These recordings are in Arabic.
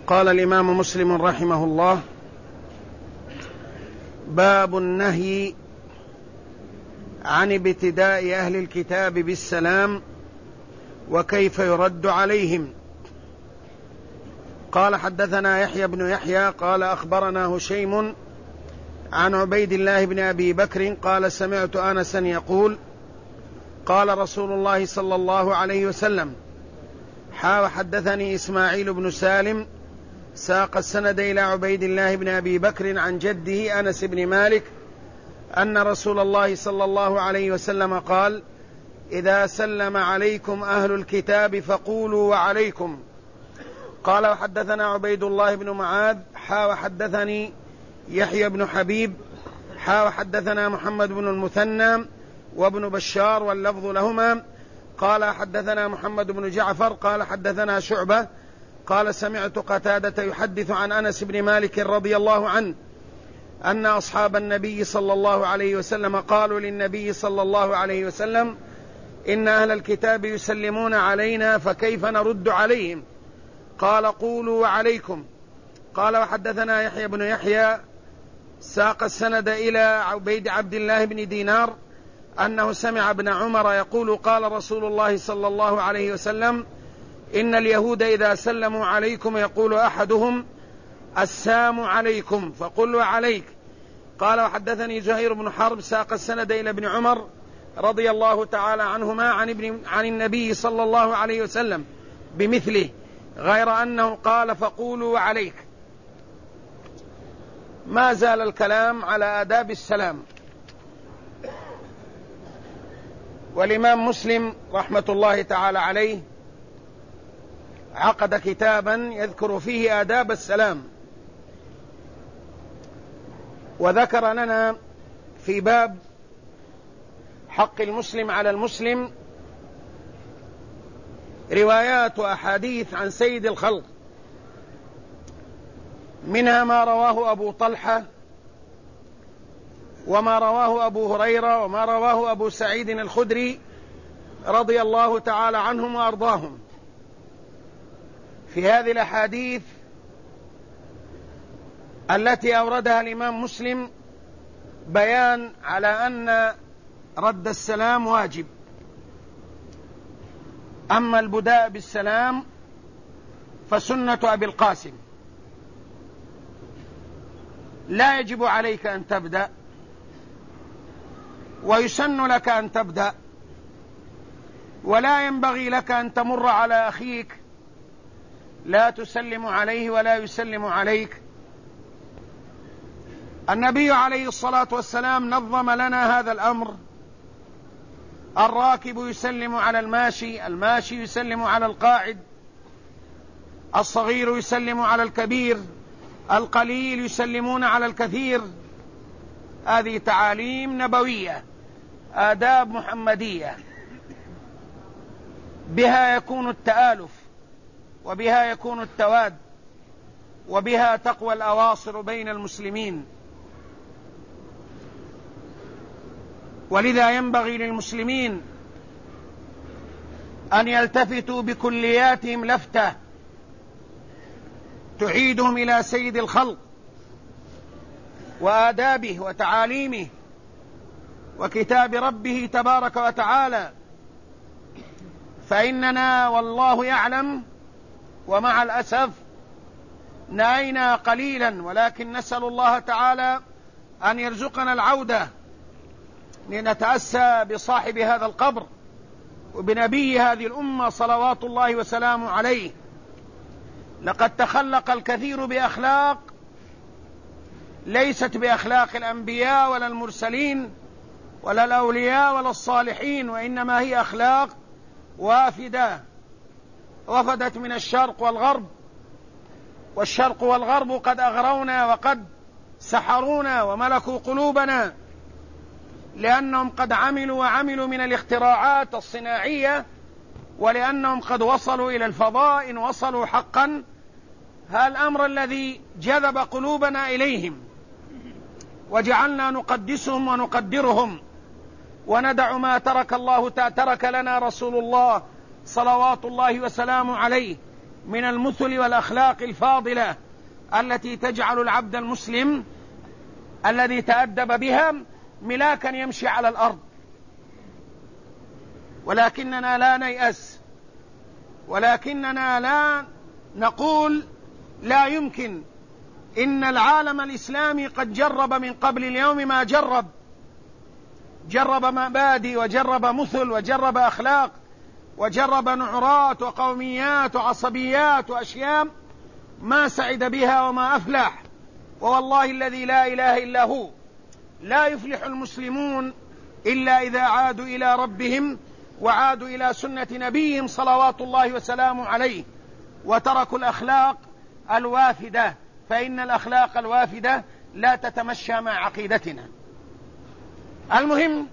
قال الإمام مسلم رحمه الله: باب النهي عن ابتداء أهل الكتاب بالسلام وكيف يرد عليهم. قال: حدثنا يحيى بن يحيى قال أخبرنا هشيم عن عبيد الله بن أبي بكر قال: سمعت أنسا يقول: قال رسول الله صلى الله عليه وسلم: حدثني إسماعيل بن سالم ساق السند إلى عبيد الله بن أبي بكر عن جده أنس بن مالك أن رسول الله صلى الله عليه وسلم قال: إذا سلم عليكم أهل الكتاب فقولوا وعليكم. قال: وحدثنا عبيد الله بن معاذ وحدثني يحيى بن حبيب وحدثنا محمد بن المثنى وابن بشار واللفظ لهما. قال: حدثنا محمد بن جعفر قال: حدثنا شعبة قال: سمعت قتادة يحدث عن أنس بن مالك رضي الله عنه أن أصحاب النبي صلى الله عليه وسلم قالوا للنبي صلى الله عليه وسلم: إن أهل الكتاب يسلمون علينا فكيف نرد عليهم؟ قال: قولوا وعليكم. قال: وحدثنا يحيى بن يحيى ساق السند إلى عبيد عبد الله بن دينار أنه سمع ابن عمر يقول: قال رسول الله صلى الله عليه وسلم: إن اليهود إذا سلموا عليكم يقول أحدهم: السلام عليكم، فقل وعليك. قال: وحدثني زهير بن حرب ساق السند إلى ابن عمر رضي الله تعالى عنهما عن النبي صلى الله عليه وسلم بمثله، غير أنه قال: فقولوا وعليك. ما زال الكلام على آداب السلام. والإمام مسلم رحمة الله تعالى عليه عقد كتابا يذكر فيه آداب السلام، وذكر لنا في باب حق المسلم على المسلم روايات وأحاديث عن سيد الخلق، منها ما رواه أبو طلحة وما رواه أبو هريرة وما رواه أبو سعيد الخدري رضي الله تعالى عنهم وأرضاهم. في هذه الأحاديث التي أوردها الإمام مسلم بيان على أن رد السلام واجب، أما البداء بالسلام فسنة أبي القاسم، لا يجب عليك أن تبدأ، ويسن لك أن تبدأ، ولا ينبغي لك أن تمر على أخيك لا تسلم عليه ولا يسلم عليك. النبي عليه الصلاة والسلام نظم لنا هذا الأمر: الراكب يسلم على الماشي، الماشي يسلم على القاعد، الصغير يسلم على الكبير، القليل يسلمون على الكثير. هذه تعاليم نبوية، آداب محمدية، بها يكون التآلف، وبها يكون التواد، وبها تقوى الأواصر بين المسلمين. ولذا ينبغي للمسلمين أن يلتفتوا بكلياتهم لفتة تعيدهم إلى سيد الخلق وآدابه وتعاليمه وكتاب ربه تبارك وتعالى. فإننا والله يعلم ومع الأسف نأينا قليلا، ولكن نسأل الله تعالى أن يرزقنا العودة لنتأسى بصاحب هذا القبر وبنبي هذه الأمة صلوات الله وسلامه عليه. لقد تخلق الكثير بأخلاق ليست بأخلاق الأنبياء ولا المرسلين ولا الأولياء ولا الصالحين، وإنما هي أخلاق وافدة وفدت من الشرق والغرب، والشرق والغرب قد أغرونا وقد سحرونا وملكوا قلوبنا، لأنهم قد عملوا من الاختراعات الصناعية، ولأنهم قد وصلوا إلى الفضاء إن وصلوا حقا. هذا الأمر الذي جذب قلوبنا إليهم وجعلنا نقدسهم ونقدرهم وندع ما ترك الله ترك لنا رسول الله صلوات الله وسلامه عليه من المثل والأخلاق الفاضلة التي تجعل العبد المسلم الذي تأدب بها ملاكا يمشي على الأرض. ولكننا لا نيأس، ولكننا لا نقول لا يمكن. إن العالم الإسلامي قد جرب من قبل اليوم ما جرب مبادئ، وجرب مثل، وجرب أخلاق، وجرب نعرات وقوميات وعصبيات وأشياء ما سعد بها وما أفلح. ووالله الذي لا إله إلا هو لا يفلح المسلمون إلا إذا عادوا إلى ربهم وعادوا إلى سنة نبيهم صلوات الله وسلامه عليه، وتركوا الأخلاق الوافدة، فإن الأخلاق الوافدة لا تتمشى مع عقيدتنا. المهم،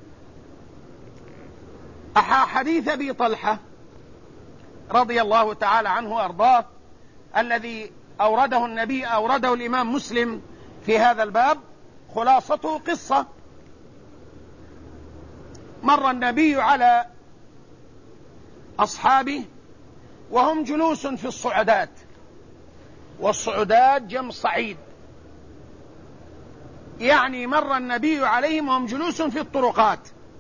حديث أبي طلحة رضي الله تعالى عنه وأرضاه الذي أورده الإمام مسلم في هذا الباب، خلاصته قصة. مر النبي على أصحابه وهم جلوس في الصعدات، والصعدات جمع صعيد، يعني مر النبي عليهم وهم جلوس في الطرقات.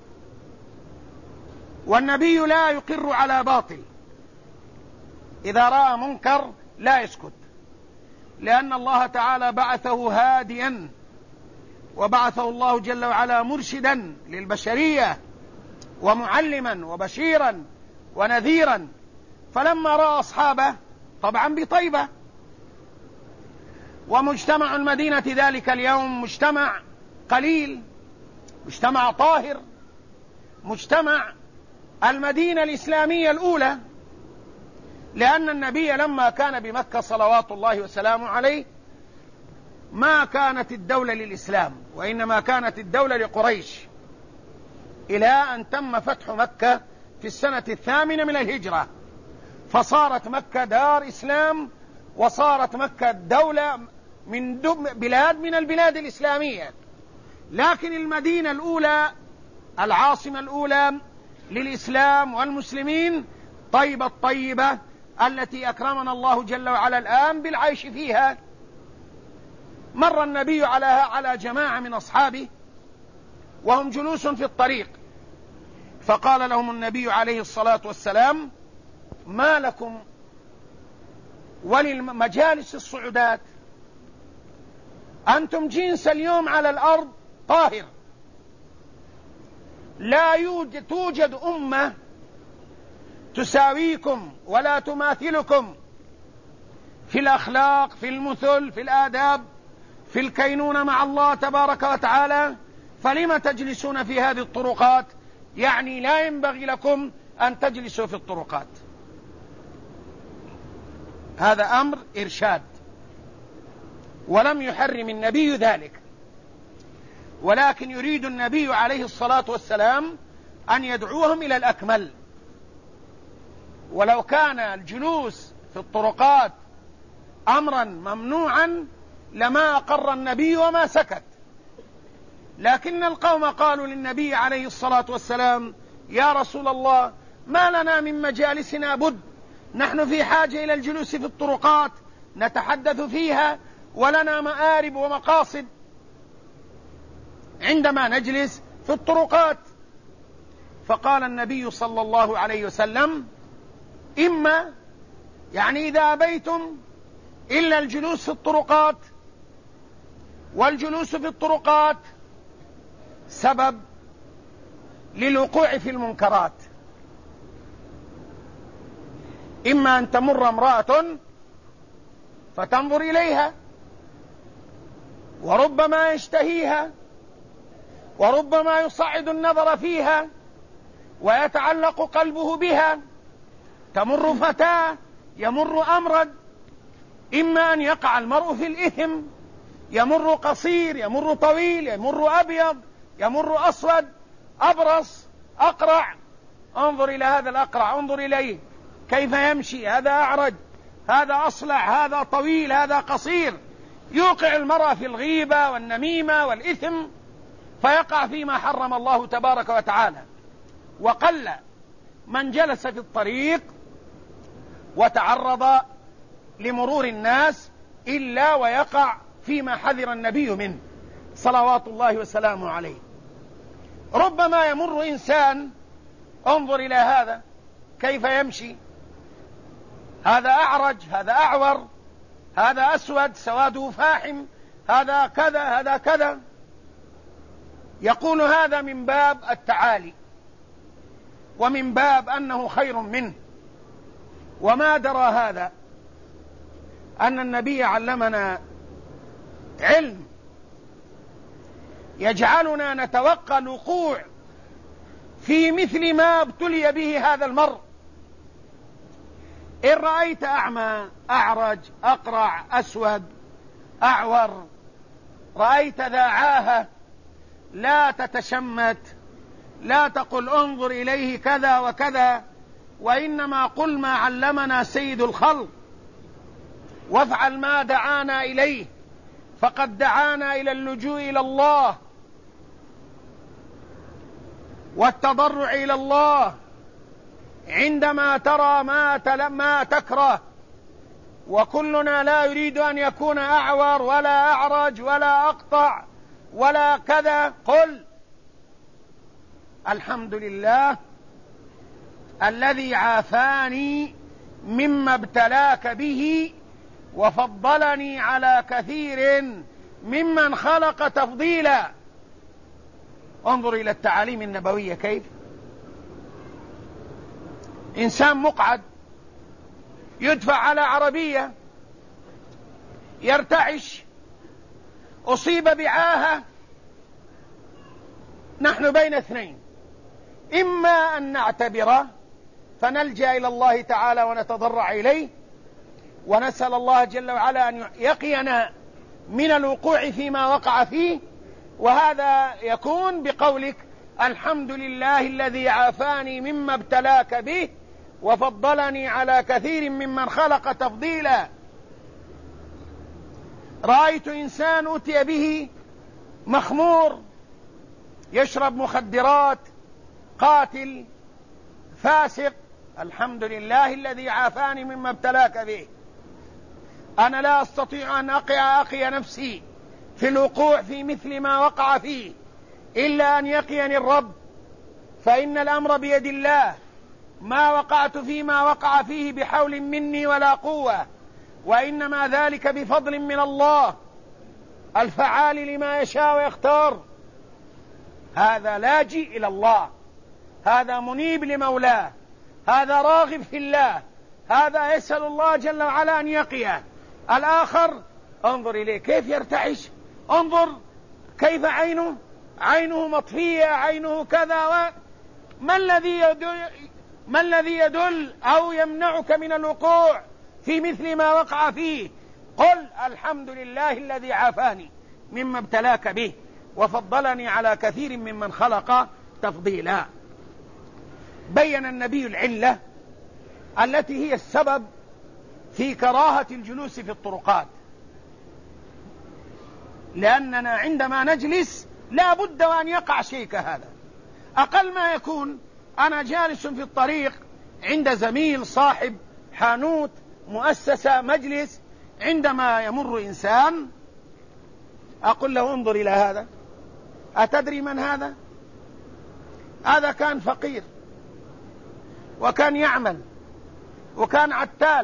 والنبي لا يقر على باطل، إذا رأى منكر لا يسكت، لأن الله تعالى بعثه هاديا، وبعثه الله جل وعلا مرشدا للبشرية ومعلما وبشيرا ونذيرا. فلما رأى أصحابه طبعا بطيبة، ومجتمع المدينة ذلك اليوم مجتمع قليل، مجتمع طاهر، مجتمع المدينة الإسلامية الأولى، لأن النبي لما كان بمكة صلوات الله وسلامه عليه ما كانت الدولة للإسلام، وإنما كانت الدولة لقريش، إلى أن تم فتح مكة في السنة 8 من الهجرة، فصارت مكة دار إسلام، وصارت مكة دولة من بلاد من البلاد الإسلامية. لكن المدينة الأولى، العاصمة الأولى للإسلام والمسلمين، طيبة الطيبة التي أكرمنا الله جل وعلا الآن بالعيش فيها. مر النبي على جماعة من أصحابه وهم جلوس في الطريق، فقال لهم النبي عليه الصلاة والسلام: ما لكم وللمجالس الصعودات؟ أنتم جنس اليوم على الأرض طاهر، لا توجد أمة تساويكم ولا تماثلكم في الأخلاق، في المثل، في الآداب، في الكينونة مع الله تبارك وتعالى، فلم تجلسون في هذه الطرقات؟ يعني لا ينبغي لكم أن تجلسوا في الطرقات. هذا أمر إرشاد، ولم يحرم النبي ذلك، ولكن يريد النبي عليه الصلاة والسلام أن يدعوهم إلى الأكمل. ولو كان الجلوس في الطرقات أمرا ممنوعا لما أقر النبي وما سكت، لكن القوم قالوا للنبي عليه الصلاة والسلام: يا رسول الله، ما لنا من مجالسنا بد، نحن في حاجة إلى الجلوس في الطرقات نتحدث فيها، ولنا مآرب ومقاصد عندما نجلس في الطرقات. فقال النبي صلى الله عليه وسلم: إما، يعني إذا أبيتم إلا الجلوس في الطرقات، والجلوس في الطرقات سبب للوقوع في المنكرات، إما أن تمر امرأة فتنظر إليها وربما يشتهيها، وربما يصعد النظر فيها ويتعلق قلبه بها، تمر فتاة، يمر أمرد، إما أن يقع المرء في الإثم، يمر قصير، يمر طويل، يمر أبيض، يمر أسود، أبرص، أقرع، انظر إلى هذا الأقرع، انظر إليه كيف يمشي، هذا أعرج، هذا أصلع، هذا طويل، هذا قصير، يوقع المرء في الغيبة والنميمة والإثم، فيقع فيما حرم الله تبارك وتعالى. وقل من جلس في الطريق وتعرض لمرور الناس إلا ويقع فيما حذر النبي منه صلوات الله وسلامه عليه. ربما يمر إنسان، انظر إلى هذا كيف يمشي، هذا أعرج، هذا أعور، هذا أسود سواده فاحم، هذا كذا، هذا كذا، يقول هذا من باب التعالي ومن باب أنه خير منه، وما درى هذا أن النبي علمنا علم يجعلنا نتوقع الوقوع في مثل ما ابتلي به هذا المرء. إن رأيت أعمى، أعرج، أقرع، أسود، أعور، رأيت ذا عاهة، لا تتشمت، لا تقل انظر إليه كذا وكذا، وإنما قل ما علمنا سيد الخلق، وافعل ما دعانا إليه، فقد دعانا إلى اللجوء إلى الله والتضرع إلى الله عندما ترى ما تكره، وكلنا لا يريد أن يكون أعور ولا أعرج ولا أقطع ولا كذا. قل الحمد لله الذي عافاني مما ابتلاك به وفضلني على كثير ممن خلق تفضيلا. انظر إلى التعاليم النبوية كيف إنسان مقعد يدفع على عربية يرتعش، أصيب بعاهة، نحن بين اثنين، إما أن نعتبره فنلجأ إلى الله تعالى ونتضرع إليه ونسأل الله جل وعلا أن يقينا من الوقوع فيما وقع فيه، وهذا يكون بقولك الحمد لله الذي عافاني مما ابتلاك به وفضلني على كثير ممن خلق تفضيلا. رأيت إنسان أتي به مخمور يشرب مخدرات، قاتل، فاسق، الحمد لله الذي عافاني مما ابتلاك به. أنا لا أستطيع أن أقي نفسي في الوقوع في مثل ما وقع فيه إلا أن يقيني الرب، فإن الأمر بيد الله، ما وقعت فيما وقع فيه بحول مني ولا قوة، وإنما ذلك بفضل من الله الفعال لما يشاء ويختار. هذا لاجئ إلى الله، هذا منيب لمولاه، هذا راغب في الله، هذا يسأل الله جل وعلا أن يقيه. الآخر انظر إليه كيف يرتعش، انظر كيف عينه مطفية، عينه كذا. ما الذي يدل أو يمنعك من الوقوع في مثل ما وقع فيه؟ قل الحمد لله الذي عافاني مما ابتلاك به وفضلني على كثير ممن خلق تفضيلا. بين النبي العلة التي هي السبب في كراهة الجلوس في الطرقات، لأننا عندما نجلس لا بد وأن يقع شيء كهذا. أقل ما يكون أنا جالس في الطريق عند زميل، صاحب حانوت، مؤسسة، مجلس، عندما يمر إنسان أقول له انظر إلى هذا، أتدري من هذا؟ هذا كان فقير وكان يعمل وكان عتال،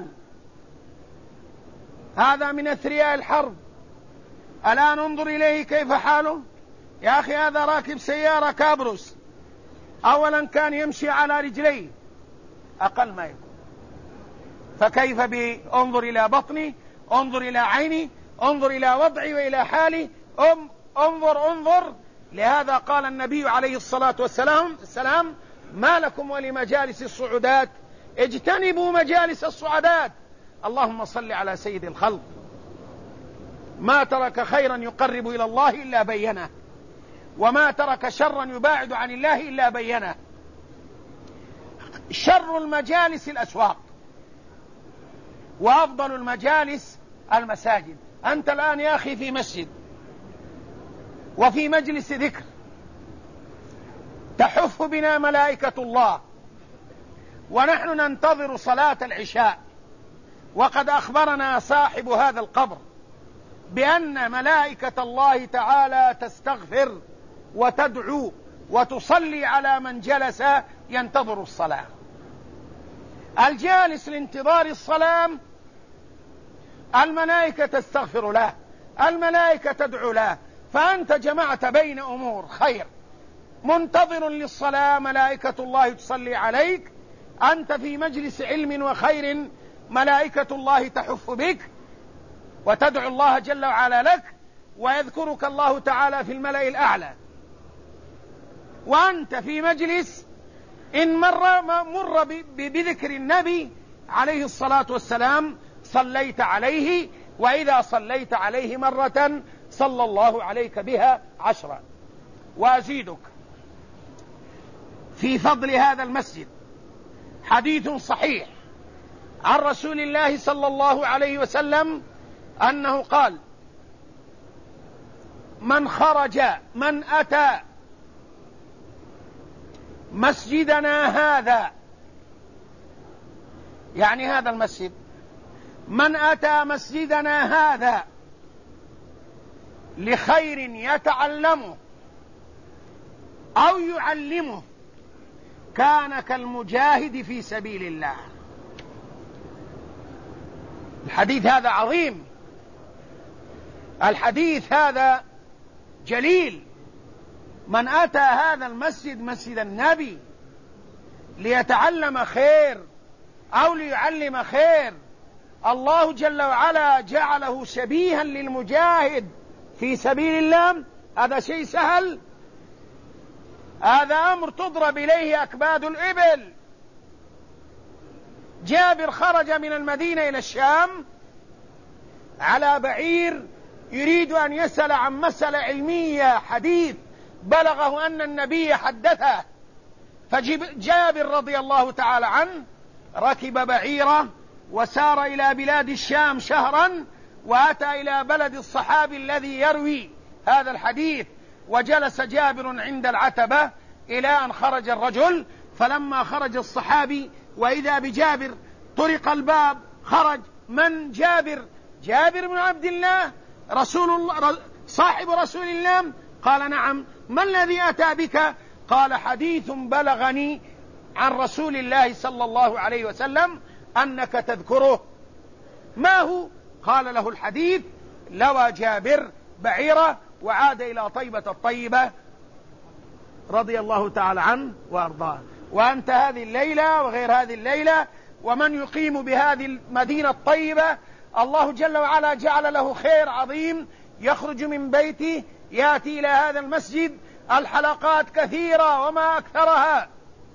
هذا من أثرياء الحرب، الآن انظر إليه كيف حاله. يا أخي هذا راكب سيارة كابروس، أولا كان يمشي على رجليه أقل ما يكون، فكيف انظر إلى بطني، انظر إلى عيني، انظر إلى وضعي وإلى حالي، انظر. لهذا قال النبي عليه الصلاة والسلام ما لكم ولمجالس الصعودات اجتنبوا مجالس الصعدات. اللهم صل على سيد الخلق. ما ترك خيرا يقرب إلى الله إلا بينه، وما ترك شرا يباعد عن الله إلا بينه. شر المجالس الأسواق، وأفضل المجالس المساجد. أنت الآن يا أخي في مسجد وفي مجلس ذكر تحف بنا ملائكة الله، ونحن ننتظر صلاة العشاء، وقد أخبرنا صاحب هذا القبر بأن ملائكة الله تعالى تستغفر وتدعو وتصلي على من جلس ينتظر الصلاة. الجالس لانتظار الصلاة الملائكة تستغفر له، الملائكة تدعو له، فأنت جمعت بين أمور خير، منتظر للصلاة ملائكة الله تصلي عليك، أنت في مجلس علم وخير ملائكة الله تحف بك وتدعو الله جل وعلا لك، ويذكرك الله تعالى في الملأ الأعلى، وأنت في مجلس إن مر بذكر النبي عليه الصلاة والسلام صليت عليه، وإذا صليت عليه مرة صلى الله عليك بها 10. وأزيدك في فضل هذا المسجد حديث صحيح عن رسول الله صلى الله عليه وسلم أنه قال: من أتى مسجدنا هذا، يعني هذا المسجد، من أتى مسجدنا هذا لخير يتعلمه أو يعلمه كان كالمجاهد في سبيل الله. الحديث هذا عظيم، الحديث هذا جليل. من أتى هذا المسجد، مسجد النبي، ليتعلم خير أو ليعلم خير، الله جل وعلا جعله شبيها للمجاهد في سبيل الله. هذا شيء سهل؟ هذا أمر تضرب إليه أكباد الإبل. جابر خرج من المدينة إلى الشام على بعير يريد أن يسأل عن مسألة علمية، حديث بلغه أن النبي حدثه، فجابر رضي الله تعالى عنه ركب بعيره وسار إلى بلاد الشام شهرا، وأتى إلى بلد الصحابي الذي يروي هذا الحديث، وجلس جابر عند العتبة إلى أن خرج الرجل. فلما خرج الصحابي وإذا بجابر طرق الباب، خرج. من جابر؟ جابر بن عبد الله رسول الله صاحب رسول الله. قال: نعم. ما الذي أتى بك؟ قال: حديث بلغني عن رسول الله صلى الله عليه وسلم أنك تذكره. ما هو؟ قال له الحديث. لوى جابر بعيره وعاد إلى طيبة الطيبة رضي الله تعالى عنه وأرضاه. وأنت هذه الليلة وغير هذه الليلة، ومن يقيم بهذه المدينة الطيبة الله جل وعلا جعل له خير عظيم، يخرج من بيته يأتي إلى هذا المسجد. الحلقات كثيرة وما أكثرها،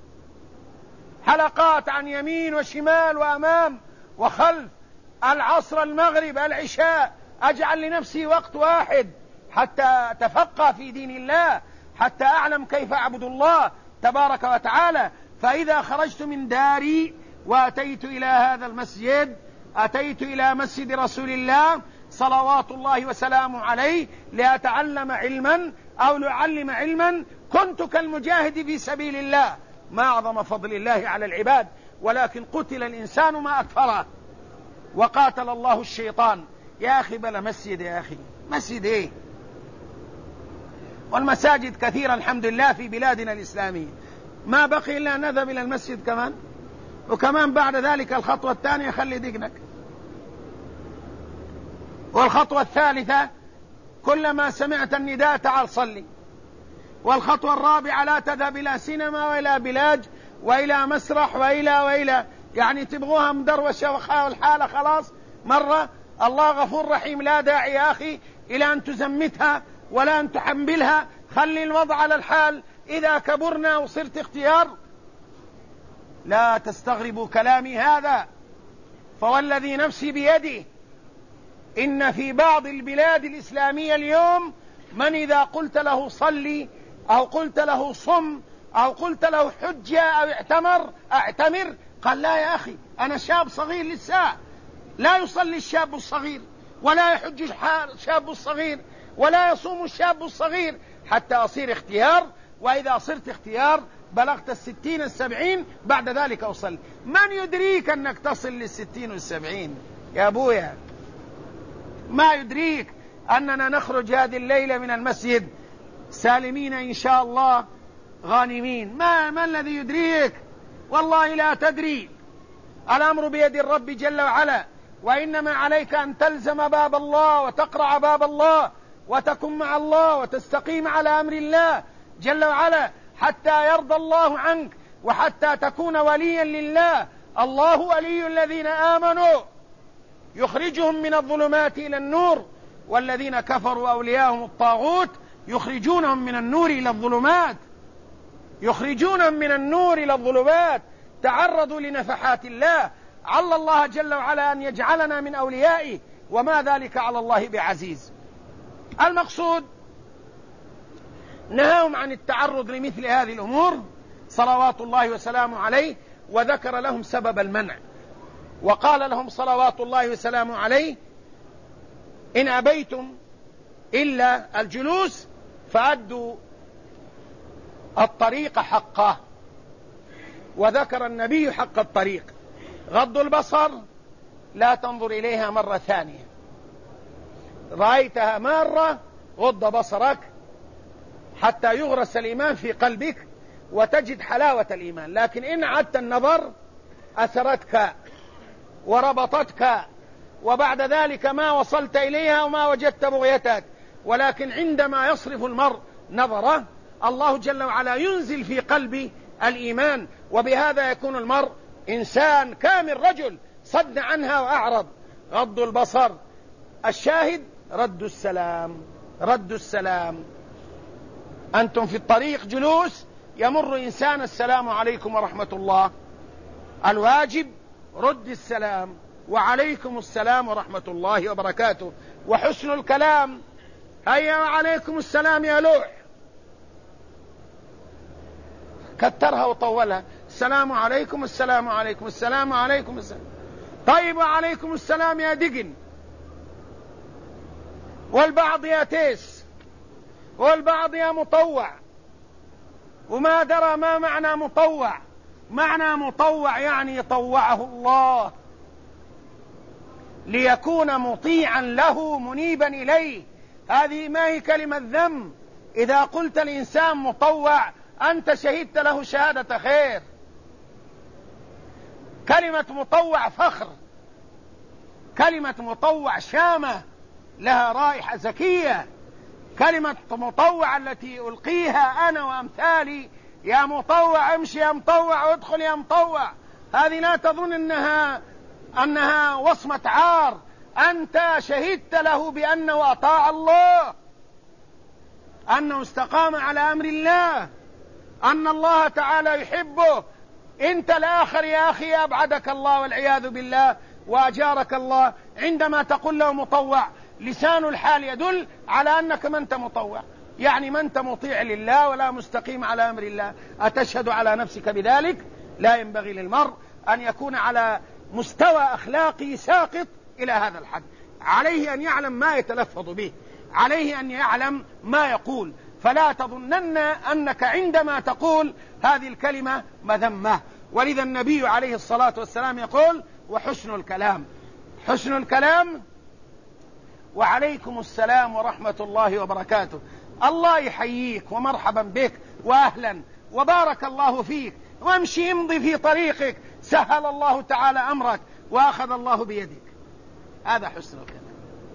حلقات عن يمين وشمال وأمام وخلف، العصر المغرب العشاء. أجعل لنفسي وقت واحد حتى أتفقه في دين الله، حتى أعلم كيف أعبد الله تبارك وتعالى. فإذا خرجت من داري وأتيت إلى هذا المسجد، أتيت إلى مسجد رسول الله صلوات الله وسلامه عليه لأتعلم علما أو لأعلم علما، كنت كالمجاهد في سبيل الله. ما أعظم فضل الله على العباد، ولكن قتل الإنسان ما أكفره وقاتل الله الشيطان. يا أخي بلا مسجد، يا أخي مسجد إيه؟ والمساجد كثيرة الحمد لله في بلادنا الإسلامية، ما بقي إلا نذهب إلى المسجد كمان، وكمان بعد ذلك الخطوة الثانية خلي دقنك، والخطوة الثالثة كلما سمعت النداء تعال صلي، والخطوة الرابعة لا تذهب إلى سينما وإلى بلاج وإلى مسرح وإلى يعني تبغوها مدروشة والحالة خلاص مرة. الله غفور رحيم، لا داعي يا أخي إلى أن تزمتها ولا أن تحملها، خلي الوضع على الحال. إذا كبرنا وصرت اختيار لا تستغربوا كلامي هذا، فوالذي نفسي بيده إن في بعض البلاد الإسلامية اليوم من إذا قلت له صلي أو قلت له صم أو قلت له حج أو اعتمر قال: لا يا أخي أنا شاب صغير لسه، لا يصلي الشاب الصغير ولا يحج الشاب الصغير ولا يصوم الشاب الصغير حتى أصير اختيار. وإذا صرت اختيار بلغت 60 70 بعد ذلك أصلي. من يدريك أنك تصل 60 70 يا أبويا؟ ما يدريك أننا نخرج هذه الليلة من المسجد سالمين إن شاء الله غانمين؟ ما الذي يدريك؟ والله لا تدري. الأمر بيد الرب جل وعلا، وإنما عليك أن تلزم باب الله وتقرع باب الله وتكن مع الله وتستقيم على أمر الله جل وعلا حتى يرضى الله عنك وحتى تكون وليا لله. الله ولي الذين آمنوا يخرجهم من الظلمات إلى النور، والذين كفروا أولياءهم الطاغوت يخرجونهم من النور إلى الظلمات، يخرجونهم من النور إلى الظلمات. تعرضوا لنفحات الله، عل الله جل وعلا أن يجعلنا من أوليائه، وما ذلك على الله بعزيز. المقصود نهاهم عن التعرض لمثل هذه الأمور صلوات الله وسلامه عليه، وذكر لهم سبب المنع، وقال لهم صلوات الله وسلامه عليه: إن أبيتم إلا الجلوس فأدوا الطريق حقه. وذكر النبي حق الطريق: غض البصر، لا تنظر إليها مرة ثانية، رأيتها مرة غض بصرك حتى يغرس الإيمان في قلبك وتجد حلاوة الإيمان. لكن إن عدت النظر أثرتك وربطتك، وبعد ذلك ما وصلت إليها وما وجدت بغيتك. ولكن عندما يصرف المرء نظره، الله جل وعلا ينزل في قلبه الإيمان، وبهذا يكون المرء إنسان كامل، رجل صد عنها وأعرض. غض البصر. الشاهد رد السلام، رد السلام. أنتم في الطريق جلوس، يمر إنسان: السلام عليكم ورحمة الله. الواجب رد السلام: وعليكم السلام ورحمة الله وبركاته. وحسن الكلام: هيا وعليكم السلام يا لوح. كترها وطولها: السلام عليكم، السلام عليكم، السلام عليكم، السلام. طيب وعليكم السلام يا دقن. والبعض يا تيس، والبعض يا مطوع، وما درى ما معنى مطوع. معنى مطوع يعني طوعه الله ليكون مطيعا له منيبا إليه. هذه ما هي كلمة ذم. إذا قلت الإنسان مطوع أنت شهدت له شهادة خير. كلمة مطوع فخر، كلمة مطوع شامة لها رائحة زكية. كلمة مطوع التي ألقيها أنا وأمثالي: يا مطوع امشي، يا مطوع ادخل، يا مطوع، هذه لا تظن أنها وصمة عار. أنت شهدت له بأنه أطاع الله، أنه استقام على أمر الله، أن الله تعالى يحبه. أنت الآخر يا أخي أبعدك الله والعياذ بالله وأجارك الله عندما تقول له مطوع. لسان الحال يدل على أنك من أنت مطوع، يعني من أنت مطيع لله ولا مستقيم على أمر الله. أتشهد على نفسك بذلك؟ لا ينبغي للمرء أن يكون على مستوى أخلاقي ساقط إلى هذا الحد. عليه أن يعلم ما يتلفظ به، عليه أن يعلم ما يقول. فلا تظنن أنك عندما تقول هذه الكلمة مذمة. ولذا النبي عليه الصلاة والسلام يقول: وحسن الكلام. حسن الكلام: وعليكم السلام ورحمة الله وبركاته. الله يحييك ومرحبا بك وأهلا وبارك الله فيك، وامشي امضي في طريقك، سهل الله تعالى أمرك وأخذ الله بيدك. هذا حسن الكلام.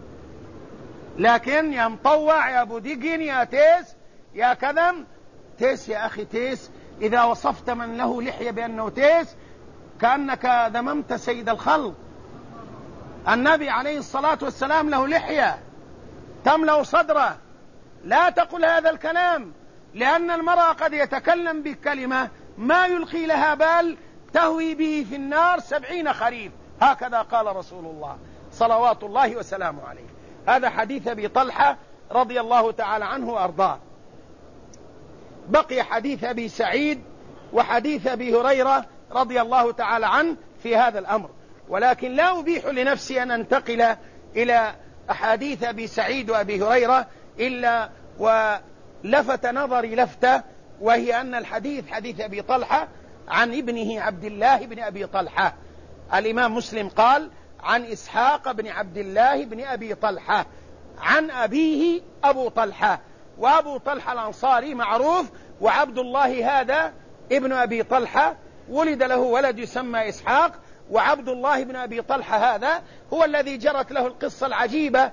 لكن يا مطوع، يا أبو دقن، يا تيس، يا كذا. تيس يا أخي، تيس إذا وصفت من له لحية بأنه تيس كأنك ذممت سيد الخلق. النبي عليه الصلاة والسلام له لحية تملأ صدره. لا تقل هذا الكلام، لأن المرأة قد يتكلم بكلمة ما يلقي لها بال تهوي به في النار 70 خريف. هكذا قال رسول الله صلوات الله وسلامه عليه. هذا حديث أبي طلحة رضي الله تعالى عنه وأرضاه. بقي حديث أبي سعيد وحديث أبي هريرة رضي الله تعالى عنه في هذا الأمر، ولكن لا أبيح لنفسي أن أنتقل إلى أحاديث أبي سعيد وأبي هريرة إلا ولفت نظري لفتة وهي أن الحديث حديث أبي طلحة عن ابنه عبد الله بن أبي طلحة. الإمام مسلم قال عن إسحاق بن عبد الله بن أبي طلحة عن أبيه أبو طلحة، وأبو طلحة الأنصاري معروف، وعبد الله هذا ابن أبي طلحة ولد له ولد يسمى إسحاق، وعبد الله بن أبي طلحة هذا هو الذي جرت له القصة العجيبة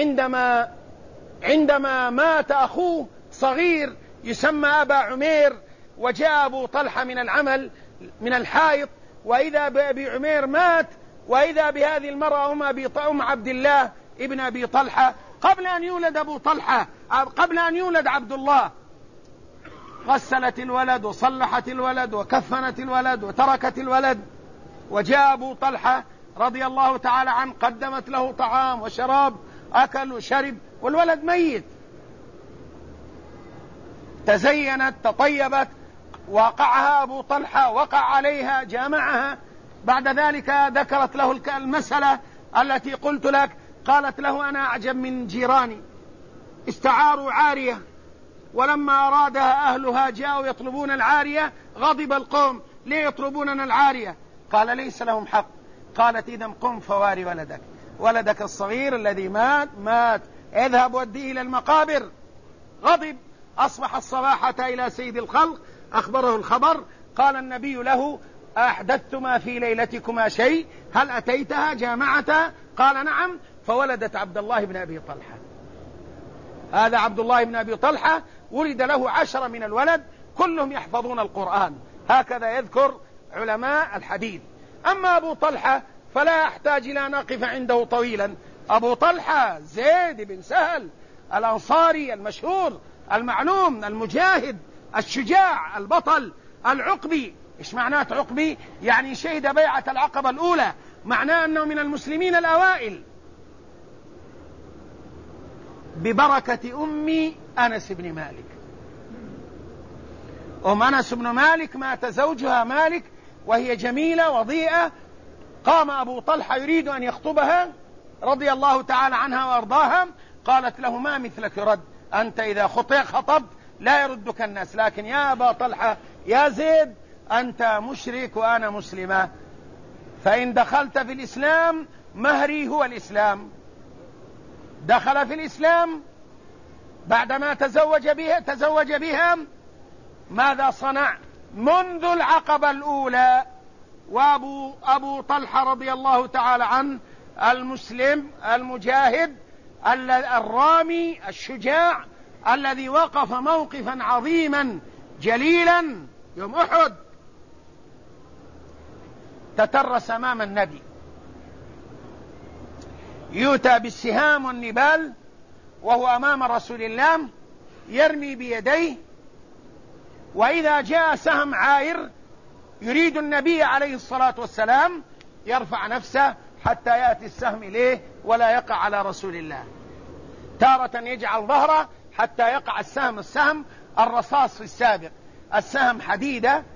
عندما مات أخوه صغير يسمى أبا عمير، وجاء أبو طلحة من العمل من الحائط، وإذا بأبي عمير مات، وإذا بهذه المرأة أم عبد الله ابن أبي طلحة قبل أن يولد أبو طلحة، قبل أن يولد عبد الله، غسلت الولد وصلحت الولد وكفنت الولد وتركت الولد، وجاء أبو طلحة رضي الله تعالى عنه قدمت له طعام وشراب، أكل وشرب، والولد ميت. تزينت تطيبت، وقعها أبو طلحة، وقع عليها، جامعها. بعد ذلك ذكرت له المسألة التي قلت لك، قالت له أنا أعجب من جيراني، استعاروا عارية، ولما أرادها أهلها جاءوا يطلبون العارية، غضب القوم، ليه يطلبوننا العارية؟ قال ليس لهم حق. قالت إذا قم فواري ولدك الصغير الذي مات، اذهب وديه إلى المقابر. غضب، أصبح الصباحة إلى سيد الخلق أخبره الخبر، قال النبي له أحدثتما في ليلتكما شيء؟ هل أتيتها جامعتها؟ قال نعم، فولدت عبد الله بن أبي طلحة. هذا عبد الله بن أبي طلحة ولد له 10 من الولد، كلهم يحفظون القرآن، هكذا يذكر علماء الحديث. أما أبو طلحة فلا أحتاج إلى أن أقف عنده طويلا. أبو طلحة زيد بن سهل الأنصاري المشهور المعلوم، المجاهد الشجاع البطل العقبي. إيش معناه عقبي؟ يعني شهد بيعة العقبة الأولى، معناه أنه من المسلمين الأوائل، ببركة أمي أنس بن مالك. أنس بن مالك مات زوجها مالك وهي جميلة وضيئة، قام أبو طلحة يريد أن يخطبها رضي الله تعالى عنها وأرضاها، قالت له ما مثلك يرد، أنت إذا خطبت لا يردك الناس، لكن يا أبا طلحة يا زيد أنت مشرك وأنا مسلمة، فإن دخلت في الإسلام مهري هو الإسلام. دخل في الإسلام بعدما تزوج بها ماذا صنع؟ منذ العقبة الأولى. وأبو طلحة رضي الله تعالى عنه المسلم المجاهد الرامي الشجاع الذي وقف موقفا عظيما جليلا يوم أحد، تترس أمام النبي، يؤتى بالسهام والنبال وهو أمام رسول الله يرمي بيديه، وإذا جاء سهم عائر يريد النبي عليه الصلاة والسلام يرفع نفسه حتى يأتي السهم إليه ولا يقع على رسول الله. تارة يجعل ظهره حتى يقع السهم الرصاص في السابق، السهم حديدة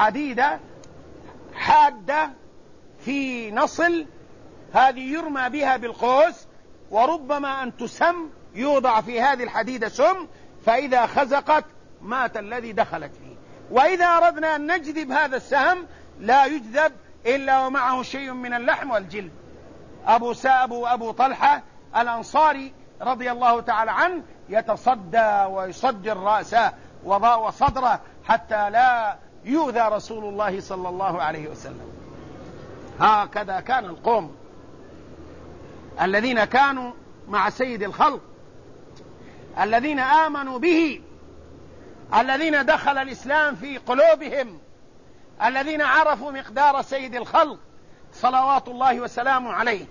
حادة في نصل، هذه يرمى بها بالقوس، وربما أن تسم، يوضع في هذه الحديدة سم، فإذا خزقت مات الذي دخلت فيه. وإذا أردنا أن نجذب هذا السهم لا يجذب إلا ومعه شيء من اللحم والجلد. أبو طلحة الأنصاري رضي الله تعالى عنه يتصدى ويصدر رأسه وصدره حتى لا يؤذى رسول الله صلى الله عليه وسلم. هكذا كان القوم الذين كانوا مع سيد الخلق، الذين آمنوا به، الذين دخل الإسلام في قلوبهم، الذين عرفوا مقدار سيد الخلق صلوات الله وسلامه عليه.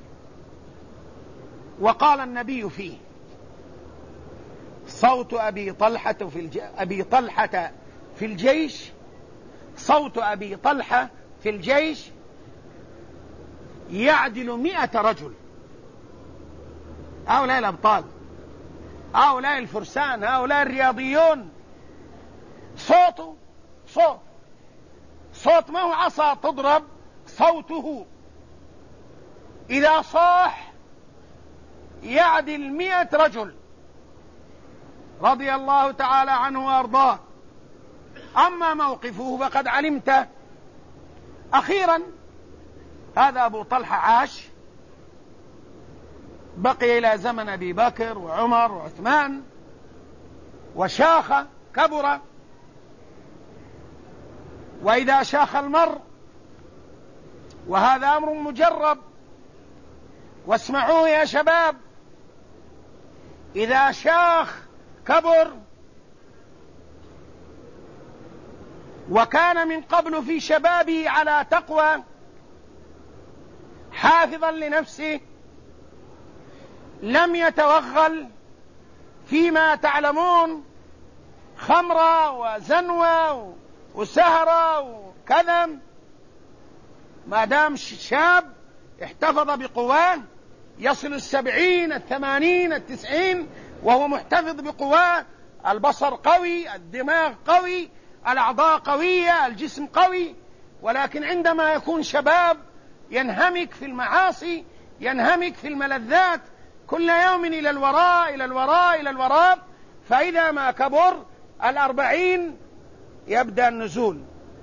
وقال النبي فيه: صوت أبي طلحة في الجيش، صوت أبي طلحة في الجيش يعدل 100 رجل. هؤلاء الأبطال، هؤلاء الفرسان، هؤلاء الرياضيون، صوت ما هو عصا تضرب، صوته إذا صاح يعدل 100 رجل رضي الله تعالى عنه وأرضاه. أما موقفه فقد علمت. أخيرا هذا أبو طلحة عاش، بقي إلى زمن أبي بكر وعمر وعثمان، وشاخ كبر. وإذا شاخ المرء، وهذا أمر مجرب، واسمعوه يا شباب، إذا شاخ كبر وكان من قبل في شبابه على تقوى حافظا لنفسه، لم يتوغل فيما تعلمون، خمرة وزنوة وسهرة وكذا، ما دام شاب احتفظ بقواه يصل 70 80 90 وهو محتفظ بقواه، البصر قوي، الدماغ قوي، الأعضاء قوية، الجسم قوي. ولكن عندما يكون شباب ينهمك في المعاصي، ينهمك في الملذات، كل يوم إلى الوراء إلى الوراء إلى الوراء، فإذا ما كبر 40 يبدأ النزول،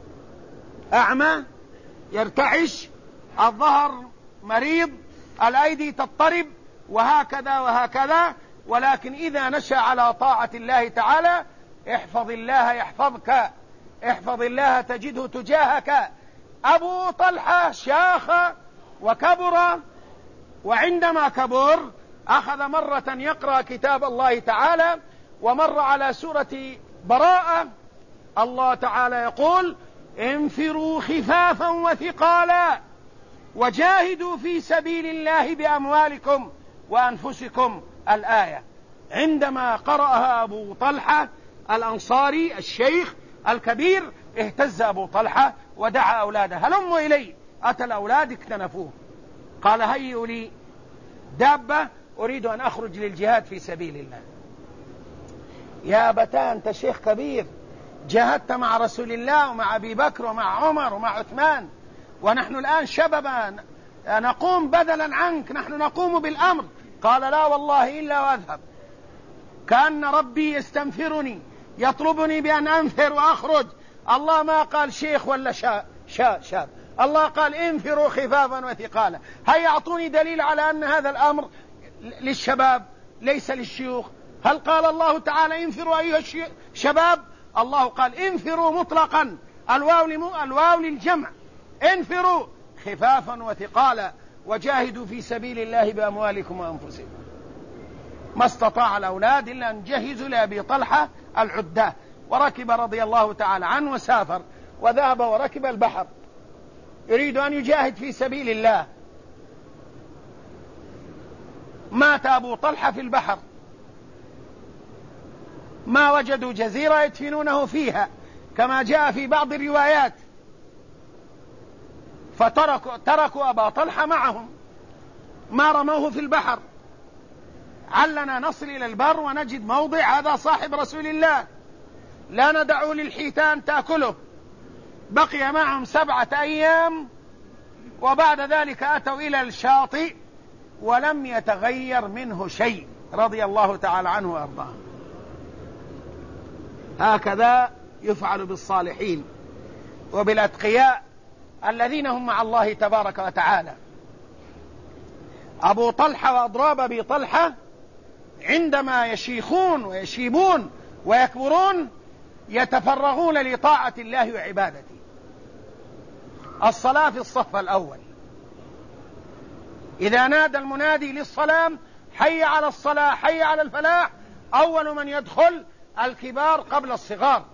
أعمى، يرتعش، الظهر مريض، الأيدي تضطرب، وهكذا وهكذا. ولكن إذا نشأ على طاعة الله تعالى، احفظ الله يحفظك، احفظ الله تجده تجاهك. أبو طلحة شاخ وكبر، وعندما كبر أخذ مرة يقرأ كتاب الله تعالى، ومر على سورة براءة، الله تعالى يقول: انفروا خفافا وثقالا وجاهدوا في سبيل الله بأموالكم وأنفسكم، الآية. عندما قرأها أبو طلحة الأنصاري الشيخ الكبير اهتز أبو طلحة ودعا أولاده: هلموا إلي. أتى الأولاد اكتنفوه، قال: هيئوا لي دابة أريد أن أخرج للجهاد في سبيل الله. يا أبتاه أنت شيخ كبير، جاهدت مع رسول الله ومع أبي بكر ومع عمر ومع عثمان، ونحن الآن شبابا نقوم بدلا عنك، نحن نقوم بالأمر. قال: لا والله إلا وأذهب، كأن ربي يستنفرني يطلبني بأن أنفر وأخرج. الله ما قال شيخ ولا شاب، الله قال: انفروا خفافا وثقالا. هيا أعطوني دليل على أن هذا الأمر للشباب ليس للشيوخ. هل قال الله تعالى: انفروا أيها الشباب؟ الله قال: انفروا مطلقا، الواو للجمع، انفروا خفافا وثقالا وجاهدوا في سبيل الله بأموالكم وأنفسكم. ما استطاع الأولاد إلا أن جهزوا لأبي طلحة العدة، وركب رضي الله تعالى عنه وسافر وذهب وركب البحر، يريد أن يجاهد في سبيل الله. مات أبو طلحة في البحر، ما وجدوا جزيرة يدفنونه فيها كما جاء في بعض الروايات، فتركوا أبا طلحة معهم، ما رموه في البحر. علنا نصل إلى البر ونجد موضع هذا صاحب رسول الله، لا ندعو للحيتان تأكله. بقي معهم 7 أيام، وبعد ذلك أتوا إلى الشاطئ ولم يتغير منه شيء، رضي الله تعالى عنه وأرضاه. هكذا يفعل بالصالحين وبالأتقياء الذين هم مع الله تبارك وتعالى. أبو طلحة وأضراب أبي طلحة عندما يشيخون ويشيبون ويكبرون يتفرغون لطاعة الله وعبادته. الصلاة في الصف الأول، إذا نادى المنادي للصلاة: حي على الصلاة، حي على الفلاح، أول من يدخل الكبار قبل الصغار،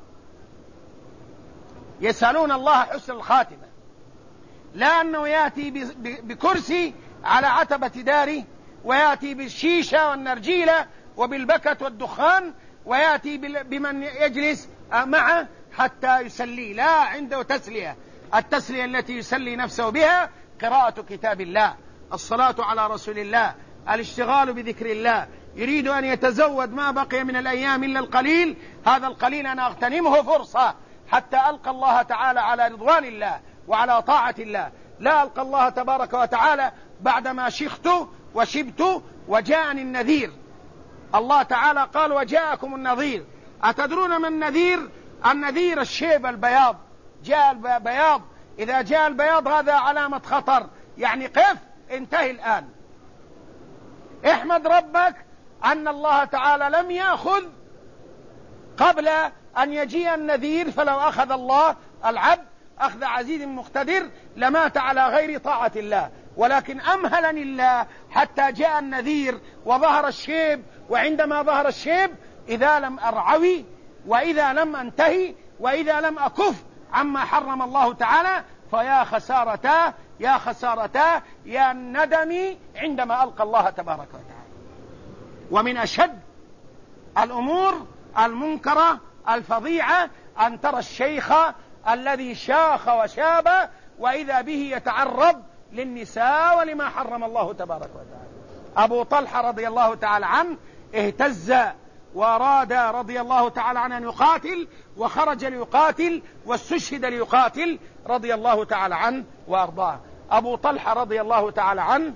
يسألون الله حسن الخاتمة، لا أنه يأتي بكرسي على عتبة داره، ويأتي بالشيشة والنرجيلة وبالبكت والدخان، ويأتي بمن يجلس معه حتى يسلي. لا، عنده تسلية، التسلية التي يسلي نفسه بها قراءة كتاب الله، الصلاة على رسول الله، الاشتغال بذكر الله. يريد أن يتزود ما بقي من الأيام إلا القليل، هذا القليل أنا أغتنمه فرصة حتى ألقى الله تعالى على رضوان الله وعلى طاعة الله، لا ألقى الله تبارك وتعالى بعدما شخت وشبت وجاءني النذير. الله تعالى قال: وجاءكم النذير. أتدرون من النذير؟ النذير الشيب البياض، جاء البياض، إذا جاء البياض هذا علامة خطر، يعني قف، انتهي الآن. احمد ربك أن الله تعالى لم يأخذ قبل أن يجيء النذير، فلو أخذ الله العبد أخذ عزيز مقتدر لمات على غير طاعة الله، ولكن أمهلني الله حتى جاء النذير وظهر الشيب، وعندما ظهر الشيب إذا لم أرعوي وإذا لم أنتهي وإذا لم أكف عما حرم الله تعالى فيا خسارتا يا خسارتا يا ندمي عندما ألقى الله تبارك وتعالى. ومن أشد الأمور المنكرة الفظيعة أن ترى الشيخ الذي شاخ وشاب وإذا به يتعرض للنساء ولما حرم الله تبارك وتعالى. أبو طلحة رضي الله تعالى عنه اهتز وأراد رضي الله تعالى عنه أن يقاتل، وخرج ليقاتل واستشهد ليقاتل رضي الله تعالى عنه وأرضاه. أبو طلحة رضي الله تعالى عنه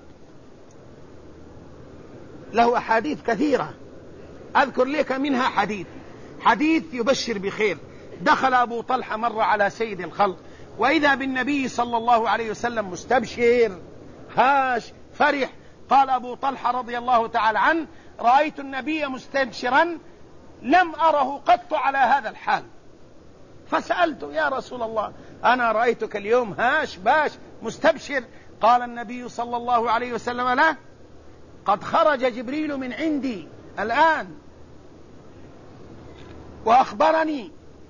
له أحاديث كثيرة، أذكر لك منها حديث يبشر بخير. دخل أبو طلحة مرة على سيد الخلق وإذا بالنبي صلى الله عليه وسلم مستبشر هاش فرح. قال أبو طلحة رضي الله تعالى عنه: رأيت النبي مستبشرا لم أره قط على هذا الحال. فسألته: يا رسول الله أنا رأيتك اليوم هاش باش مستبشر. قال النبي صلى الله عليه وسلم: لا، قد خرج جبريل من عندي الآن وأخبرني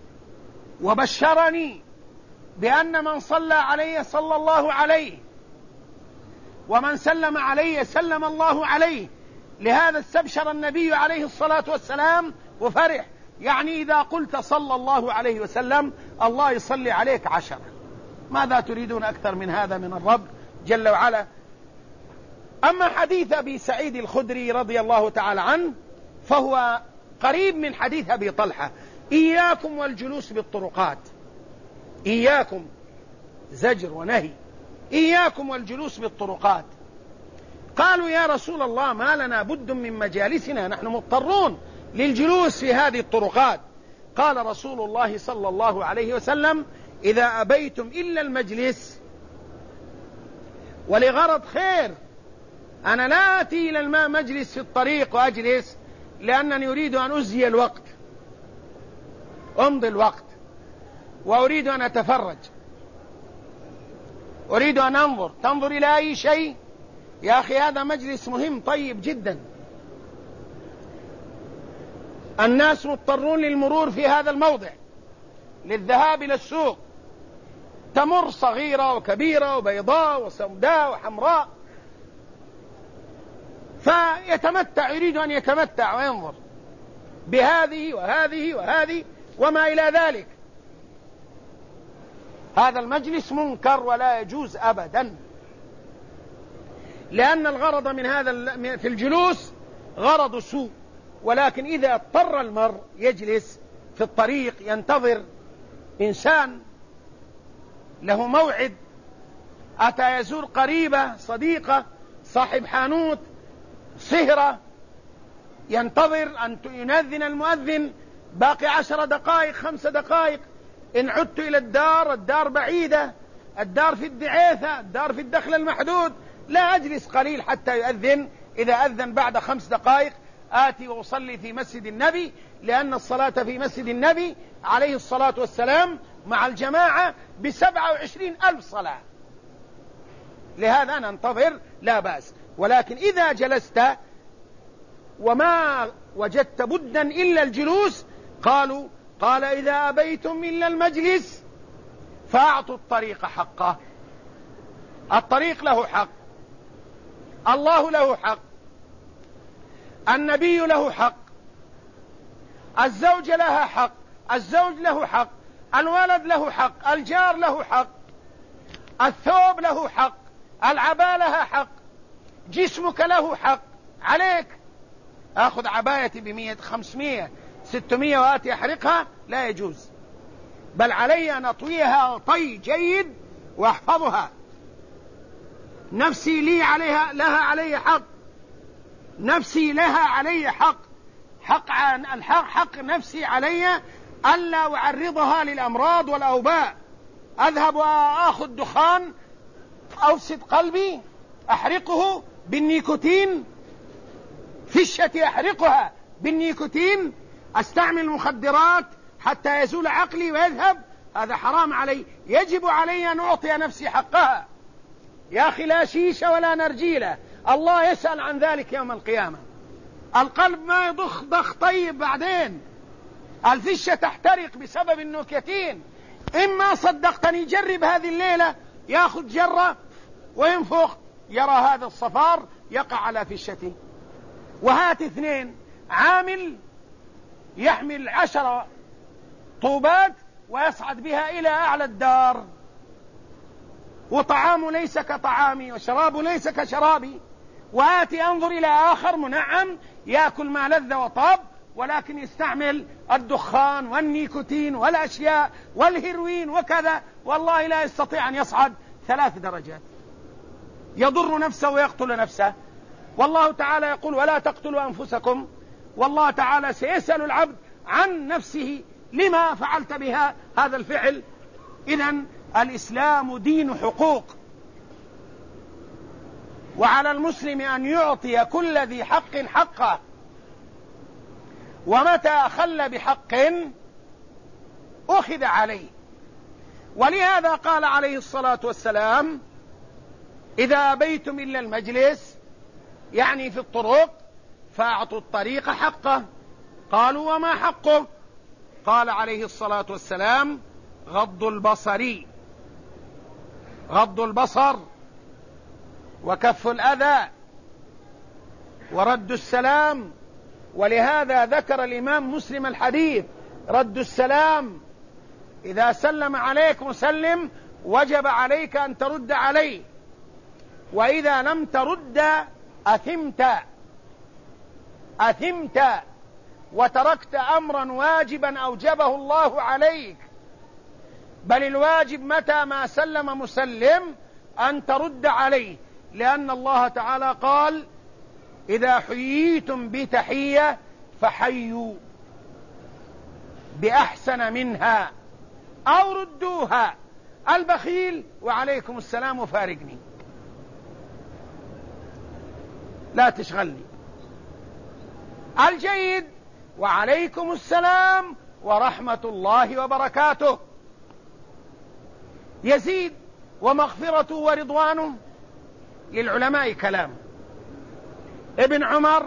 وبشرني بأن من صلى علي صلى الله عليه ومن سلم علي سلم الله عليه. لهذا استبشر النبي عليه الصلاة والسلام وفرح. يعني إذا قلت صلى الله عليه وسلم الله يصلي عليك 10. ماذا تريدون أكثر من هذا من الرب جل وعلا؟ أما حديث أبي سعيد الخدري رضي الله تعالى عنه فهو قريب من حديث أبي طلحة: إياكم والجلوس بالطرقات. إياكم زجر ونهي، إياكم والجلوس بالطرقات. قالوا: يا رسول الله ما لنا بد من مجالسنا، نحن مضطرون للجلوس في هذه الطرقات. قال رسول الله صلى الله عليه وسلم: إذا أبيتم إلا المجلس ولغرض خير، أنا لا آتي إلى الماء مجلس في الطريق وأجلس لأنني أريد أن أزهي الوقت، أمضي الوقت، وأريد أن أتفرج، أريد أن أنظر. تنظر إلى أي شيء؟ يا أخي هذا مجلس مهم طيب جدا، الناس مضطرون للمرور في هذا الموضع، للذهاب إلى السوق، تمر صغيرة وكبيرة وبيضاء وسوداء وحمراء، فيتمتع، يريد أن يتمتع وينظر بهذه وهذه وهذه وما إلى ذلك. هذا المجلس منكر ولا يجوز أبدا، لأن الغرض من هذا في الجلوس غرض سوء. ولكن إذا اضطر المرء يجلس في الطريق ينتظر إنسان له موعد، أتى يزور قريبة صديقة صاحب حانوت سهرة، ينتظر أن ينذن المؤذن، باقي 10 دقائق 5 دقائق، إن عدت إلى الدار بعيدة، الدار في الدعيثة، الدار في الدخل المحدود، لا أجلس قليل حتى يؤذن. إذا أذن بعد 5 دقائق آتي وأصلي في مسجد النبي، لأن الصلاة في مسجد النبي عليه الصلاة والسلام مع الجماعة ب27,000 صلاة. لهذا ننتظر لا بأس. ولكن إذا جلست وما وجدت بدا إلا الجلوس، قال إذا أبيتم إلا المجلس فأعطوا الطريق حقه. الطريق له حق، الله له حق، النبي له حق، الزوجة لها حق، الزوج له حق، الولد له حق، الجار له حق، الثوب له حق، العباءة لها حق، جسمك له حق عليك. أخذ عبايتي ب100 500 600 وآتي أحرقها؟ لا يجوز، بل علي أن أطويها طي جيد وأحفظها. نفسي لها علي حق، نفسي لها علي حق، حق نفسي علي ألا أعرضها للأمراض والأوباء. أذهب وآخذ دخان أفسد قلبي، أحرقه بالنيكوتين، فشتي أحرقها بالنيكوتين، أستعمل مخدرات حتى يزول عقلي ويذهب، هذا حرام علي. يجب علي أن أعطي نفسي حقها. يا أخي لا شيشة ولا نرجيلة، الله يسأل عن ذلك يوم القيامة. القلب ما يضخ ضخ طيب، بعدين الفشة تحترق بسبب النيكوتين. إما صدقتني جرب هذه الليلة، يأخذ جرة وينفخ، يرى هذا الصفار يقع على فشته. وهات اثنين، عامل يحمل 10 طوبات ويصعد بها إلى أعلى الدار، وطعامه ليس كطعامي وشرابه ليس كشرابي. وآتي أنظر إلى آخر منعم يأكل ما لذ وطاب، ولكن يستعمل الدخان والنيكوتين والأشياء والهيروين وكذا، والله لا يستطيع أن يصعد 3 درجات، يضر نفسه ويقتل نفسه. والله تعالى يقول: ولا تقتلوا أنفسكم. والله تعالى سيسأل العبد عن نفسه، لما فعلت بها هذا الفعل. إذن الإسلام دين حقوق، وعلى المسلم أن يعطي كل ذي حق حقه، ومتى أخل بحق أخذ عليه. ولهذا قال عليه الصلاة والسلام: إذا أبيتم إلا المجلس، يعني في الطرق، فأعطوا الطريق حقه. قالوا: وما حقه؟ قال عليه الصلاة والسلام: غض البصر، وكف الأذى، ورد السلام. ولهذا ذكر الإمام مسلم الحديث: رد السلام، إذا سلم عليك مسلم وجب عليك أن ترد عليه، وإذا لم ترد أثمت وتركت أمرا واجبا أوجبه الله عليك. بل الواجب متى ما سلم مسلم أن ترد عليه، لأن الله تعالى قال: إذا حييتم بتحية فحيوا بأحسن منها أو ردوها. البخيل: وعليكم السلام وفارقني، لا تشغلني. الجيد: وعليكم السلام ورحمة الله وبركاته. يزيد ومغفرته ورضوانه. للعلماء كلام. ابن عمر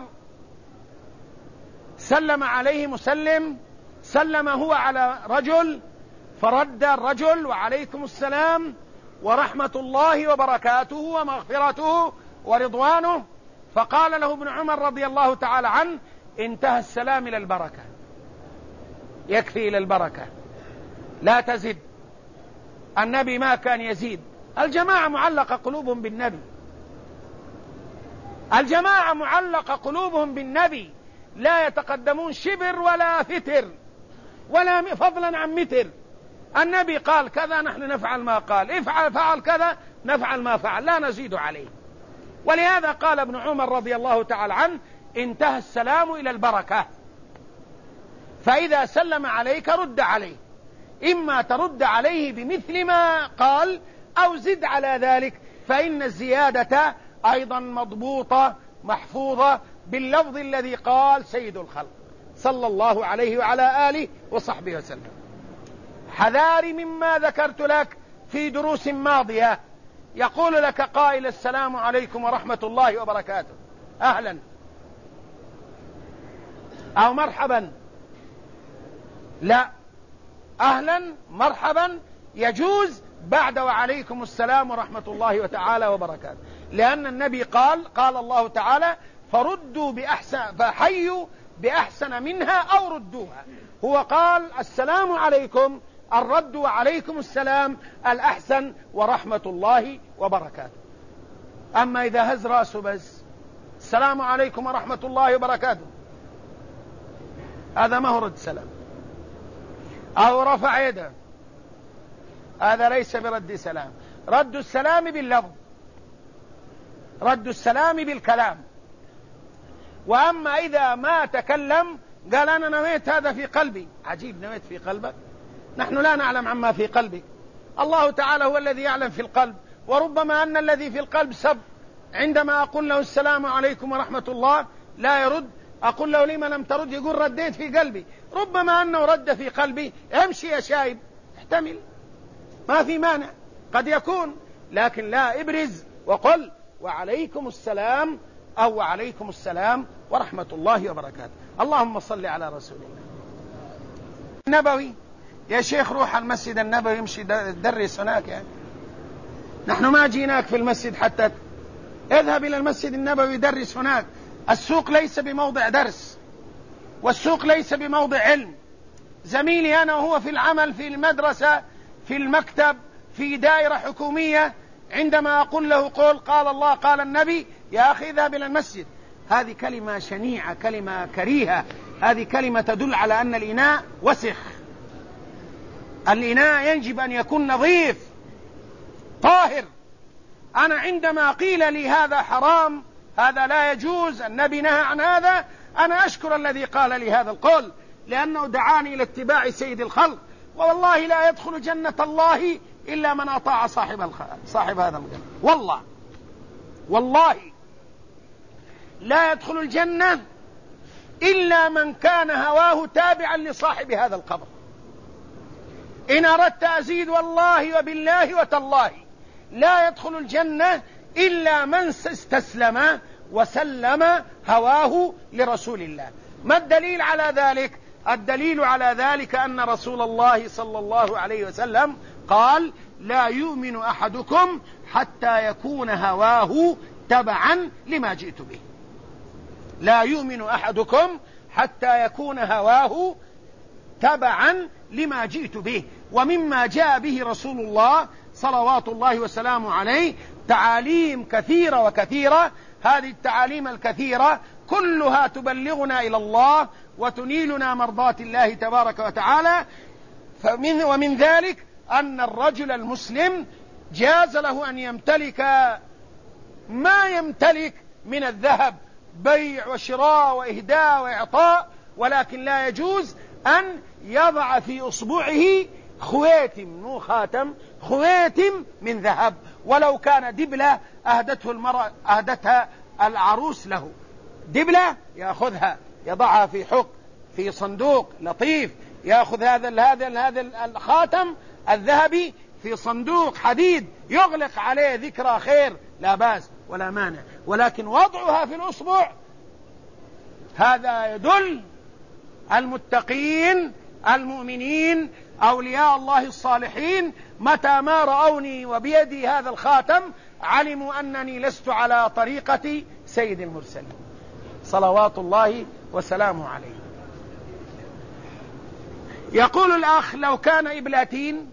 سلم عليه مسلم، سلم هو على رجل، فرد الرجل: وعليكم السلام ورحمة الله وبركاته ومغفرته ورضوانه. فقال له ابن عمر رضي الله تعالى عنه: انتهى السلام إلى البركة، يكفي إلى البركة، لا تزد. النبي ما كان يزيد. الجماعة معلقة قلوبهم بالنبي، الجماعة معلقة قلوبهم بالنبي، لا يتقدمون شبر ولا فتر ولا فضلا عن متر. النبي قال كذا، نحن نفعل ما قال، فعل كذا، نفعل ما فعل، لا نزيد عليه. ولهذا قال ابن عمر رضي الله تعالى عنه: انتهى السلام إلى البركة. فإذا سلم عليك رد عليه، إما ترد عليه بمثل ما قال أو زد على ذلك، فإن الزيادة أيضا مضبوطة محفوظة باللفظ الذي قال سيد الخلق صلى الله عليه وعلى آله وصحبه وسلم. حذاري مما ذكرت لك في دروس ماضية. يقول لك قائل: السلام عليكم ورحمة الله وبركاته، أهلا أو مرحبا. لا، أهلا مرحبا يجوز بعد وعليكم السلام ورحمة الله وتعالى وبركاته، لأن النبي قال الله تعالى: فردوا بأحسن، فحيوا بأحسن منها أو ردوها. هو قال: السلام عليكم، الرد وعليكم السلام الأحسن ورحمة الله وبركاته. أما إذا هز رأسه بس السلام عليكم ورحمة الله وبركاته، هذا ما هو رد سلام. أو رفع يده، هذا ليس برد سلام. رد السلام باللفظ، رد السلام بالكلام. وأما إذا ما تكلم قال أنا نويت هذا في قلبي. عجيب، نويت في قلبك؟ نحن لا نعلم عما في قلبك، الله تعالى هو الذي يعلم في القلب. وربما أن الذي في القلب سب، عندما أقول له السلام عليكم ورحمة الله لا يرد، أقول له لما لم ترد؟ يقول رديت في قلبي. ربما أنه رد في قلبي. امشي يا شايب، احتمل، ما في مانع، قد يكون، لكن لا ابرز وقل وعليكم السلام أو وعليكم السلام ورحمة الله وبركاته. اللهم صل على رسول الله. النبوي يا شيخ، روح المسجد النبوي، يمشي درس هناك. يعني نحن ما جيناك في المسجد حتى اذهب إلى المسجد النبوي درس هناك. السوق ليس بموضع درس، والسوق ليس بموضع علم. زميلي أنا وهو في العمل، في المدرسة، في المكتب، في دائرة حكومية، عندما أقول له قال الله قال النبي، يا أخي اذهب إلى المسجد، هذه كلمة شنيعة، كلمة كريهة، هذه كلمة تدل على أن الإناء وسخ. الإناء يجب أن يكون نظيف طاهر. أنا عندما قيل لي هذا حرام، هذا لا يجوز، النبي نهى عن هذا، أنا أشكر الذي قال لي هذا القول، لأنه دعاني إلى اتباع سيد الخلق. والله لا يدخل جنة الله إلا من أطاع صاحب هذا المكان. والله لا يدخل الجنة إلا من كان هواه تابعا لصاحب هذا القبر. إن أردت أزيد، والله وبالله وتالله لا يدخل الجنة إلا من استسلم وسلم هواه لرسول الله. ما الدليل على ذلك؟ الدليل على ذلك أن رسول الله صلى الله عليه وسلم قال: لا يؤمن أحدكم حتى يكون هواه تبعا لما جئت به. لا يؤمن أحدكم حتى يكون هواه تبعا لما جئت به. ومما جاء به رسول الله صلوات الله وسلامه عليه تعاليم كثيرة وكثيرة. هذه التعاليم الكثيرة كلها تبلغنا إلى الله وتنيلنا مرضات الله تبارك وتعالى. ومن ذلك أن الرجل المسلم جاز له أن يمتلك ما يمتلك من الذهب، بيع وشراء وإهداء وإعطاء، ولكن لا يجوز أن يضع في أصبعه خواتم، مو خاتم، خواتم من ذهب، ولو كان دبلة أهدته المرأة، أهدتها العروس له، دبلة يأخذها يضعها في حق، في صندوق لطيف، يأخذ هذا الخاتم الذهبي في صندوق حديد يغلق عليه ذكرى خير، لا بأس ولا مانع. ولكن وضعها في الأصبع هذا يدل المتقين المؤمنين أولياء الله الصالحين متى ما رأوني وبيدي هذا الخاتم علموا أنني لست على طريقة سيد المرسلين صلوات الله وسلامه عليه. يقول الأخ: لو كان إبلاتين،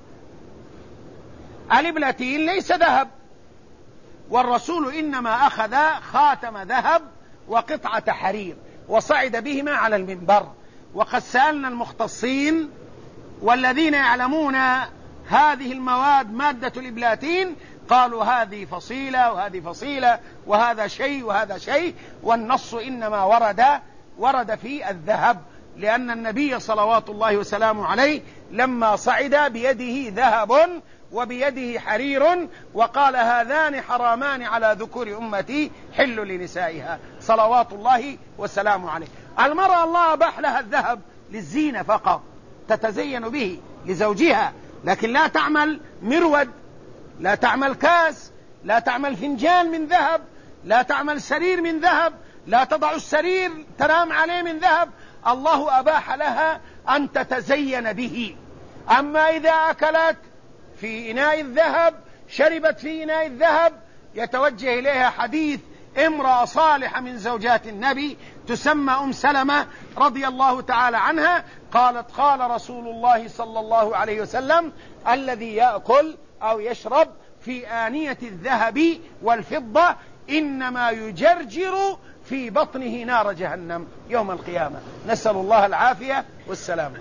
الإبلاتين ليس ذهب، والرسول إنما أخذ خاتم ذهب وقطعة حرير وصعد بهما على المنبر. وقد سألنا المختصين والذين يعلمون هذه المواد مادة الإبلاتين، قالوا هذه فصيلة وهذه فصيلة وهذا شيء وهذا شيء، والنص إنما ورد في الذهب، لأن النبي صلوات الله وسلامه عليه لما صعد بيده ذهب وبيده حرير وقال: هذان حرامان على ذكور أمتي حل لنسائها صلوات الله وسلامه عليه. المرأة الله أباح لها الذهب للزينة فقط، تتزين به لزوجها، لكن لا تعمل مرود، لا تعمل كاس، لا تعمل فنجان من ذهب، لا تعمل سرير من ذهب، لا تضع السرير تنام عليه من ذهب. الله أباح لها أن تتزين به. أما إذا أكلت في إناء الذهب، شربت في إناء الذهب، يتوجه إليها حديث امرأة صالحة من زوجات النبي تسمى أم سلمة رضي الله تعالى عنها، قالت: قال رسول الله صلى الله عليه وسلم: الذي يأكل أو يشرب في آنية الذهب والفضة إنما يجرجر في بطنه نار جهنم يوم القيامة. نسأل الله العافية والسلامة.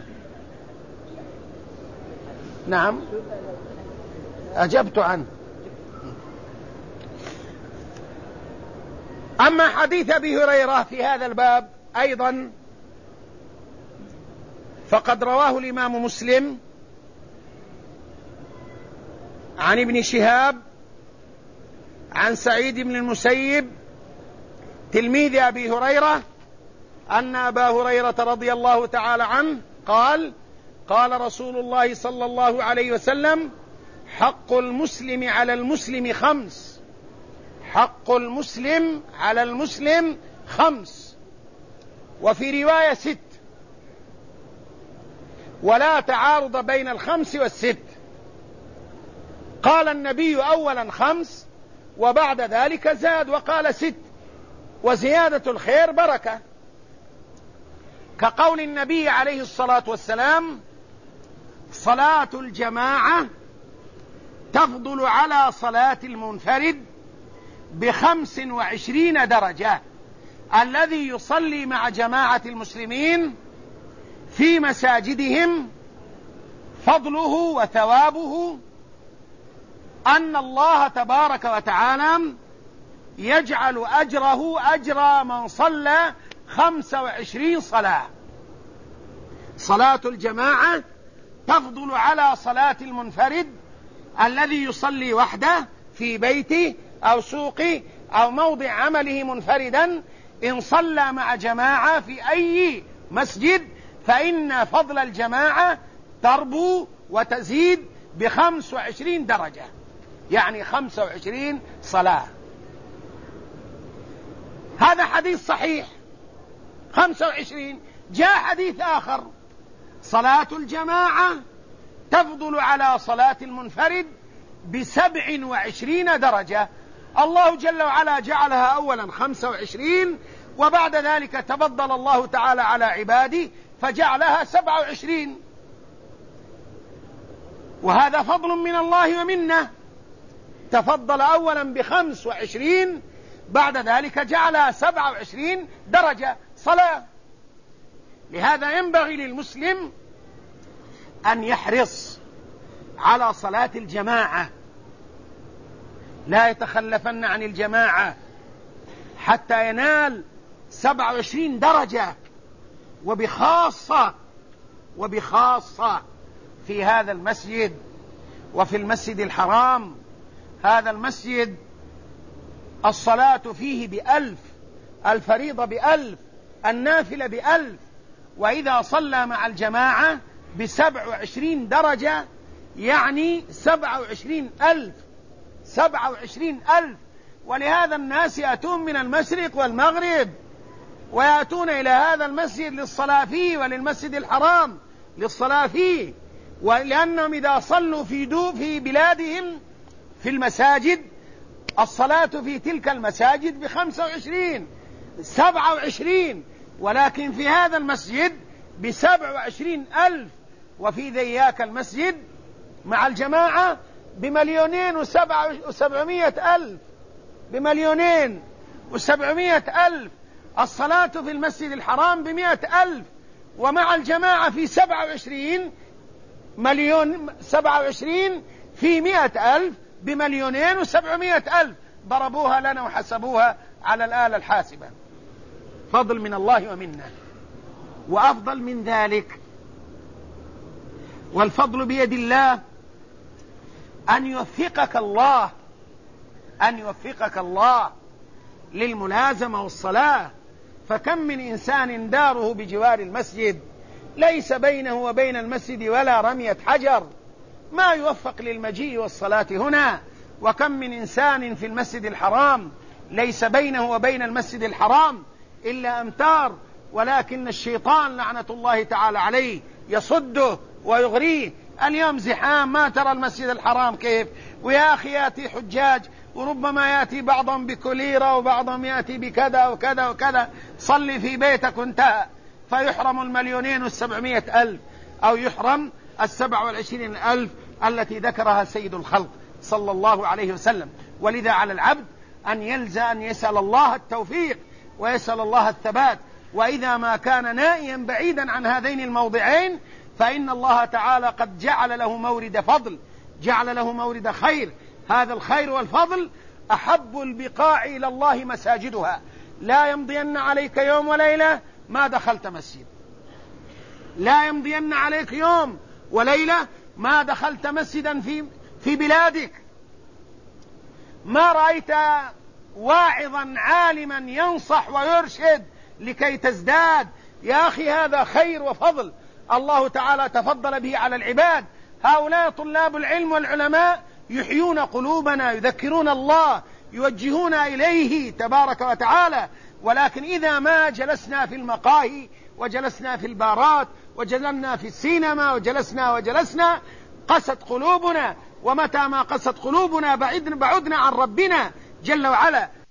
نعم، أجبت عنه. أما حديث أبي هريرة في هذا الباب أيضا فقد رواه الإمام مسلم عن ابن شهاب عن سعيد بن المسيب تلميذ أبي هريرة أن أبا هريرة رضي الله تعالى عنه قال: قال رسول الله صلى الله عليه وسلم: حق المسلم على المسلم 5. حق المسلم على المسلم 5، وفي رواية 6، ولا تعارض بين 5 و6. قال النبي أولا 5، وبعد ذلك زاد وقال 6، وزيادة الخير بركة، كقول النبي عليه الصلاة والسلام: صلاة الجماعة تفضل على صلاة المنفرد ب25 درجة. الذي يصلي مع جماعة المسلمين في مساجدهم فضله وثوابه أن الله تبارك وتعالى يجعل أجره أجر من صلى 25 صلاة. صلاة الجماعة تفضل على صلاة المنفرد الذي يصلي وحده في بيته أو سوقه أو موضع عمله منفردا. إن صلى مع جماعة في أي مسجد فإن فضل الجماعة تربو وتزيد ب25 درجة، يعني 25 صلاة. هذا حديث صحيح 25. جاء حديث آخر: صلاة الجماعة تفضل على صلاة المنفرد ب27 درجة. الله جل وعلا جعلها أولا 25، وبعد ذلك تفضل الله تعالى على عباده فجعلها 27، وهذا فضل من الله ومنه. تفضل أولا ب25، بعد ذلك جعلها 27 درجة صلاة. لهذا ينبغي للمسلم أن يحرص على صلاة الجماعة، لا يتخلفن عن الجماعة حتى ينال 27 درجة، وبخاصة في هذا المسجد وفي المسجد الحرام. هذا المسجد الصلاة فيه ب1000، الفريضة ب1000، النافلة ب1000، وإذا صلى مع الجماعة ب27 درجة يعني 27,000. ولهذا الناس يأتون من المشرق والمغرب ويأتون إلى هذا المسجد للصلاة فيه، وللمسجد الحرام للصلاة فيه، ولأنهم إذا صلوا في بلادهم في المساجد الصلاة في تلك المساجد ب25 27، ولكن في هذا المسجد ب27,000. وفي ذياك المسجد مع الجماعة ب2,700,000، ب2,700,000. الصلاة في المسجد الحرام ب100,000، ومع الجماعة في 27 في 100,000 ب2,700,000. ضربوها لنا وحسبوها على الآلة الحاسبة. فضل من الله ومنه. وأفضل من ذلك، والفضل بيد الله، أن يوفقك الله للملازمة والصلاة. فكم من إنسان داره بجوار المسجد ليس بينه وبين المسجد ولا رمية حجر، ما يوفق للمجيء والصلاة هنا. وكم من إنسان في المسجد الحرام ليس بينه وبين المسجد الحرام إلا أمتار، ولكن الشيطان لعنة الله تعالى عليه يصده ويغريه. اليوم زحام، ما ترى المسجد الحرام كيف؟ ويا أخي يأتي حجاج، وربما يأتي بعضهم بكوليرا وبعضهم يأتي بكذا وكذا وكذا. صلي في بيتك وانتهى، فيحرم 2,700,000 أو يحرم 27,000 التي ذكرها سيد الخلق صلى الله عليه وسلم. ولذا على العبد أن يلزم أن يسأل الله التوفيق ويسأل الله الثبات. وإذا ما كان نائيا بعيدا عن هذين الموضعين فإن الله تعالى قد جعل له مورد فضل، جعل له مورد خير. هذا الخير والفضل أحب البقاع إلى الله مساجدها. لا يمضين عليك يوم وليلة ما دخلت مسجد، لا يمضين عليك يوم وليلة ما دخلت مسجدا في بلادك، ما رأيت واعظا عالما ينصح ويرشد لكي تزداد. يا أخي هذا خير وفضل الله تعالى تفضل به على العباد. هؤلاء طلاب العلم والعلماء يحيون قلوبنا، يذكرون الله، يوجهون إليه تبارك وتعالى. ولكن إذا ما جلسنا في المقاهي وجلسنا في البارات وجلسنا في السينما وجلسنا قست قلوبنا، ومتى ما قست قلوبنا بعدنا عن ربنا جل وعلا.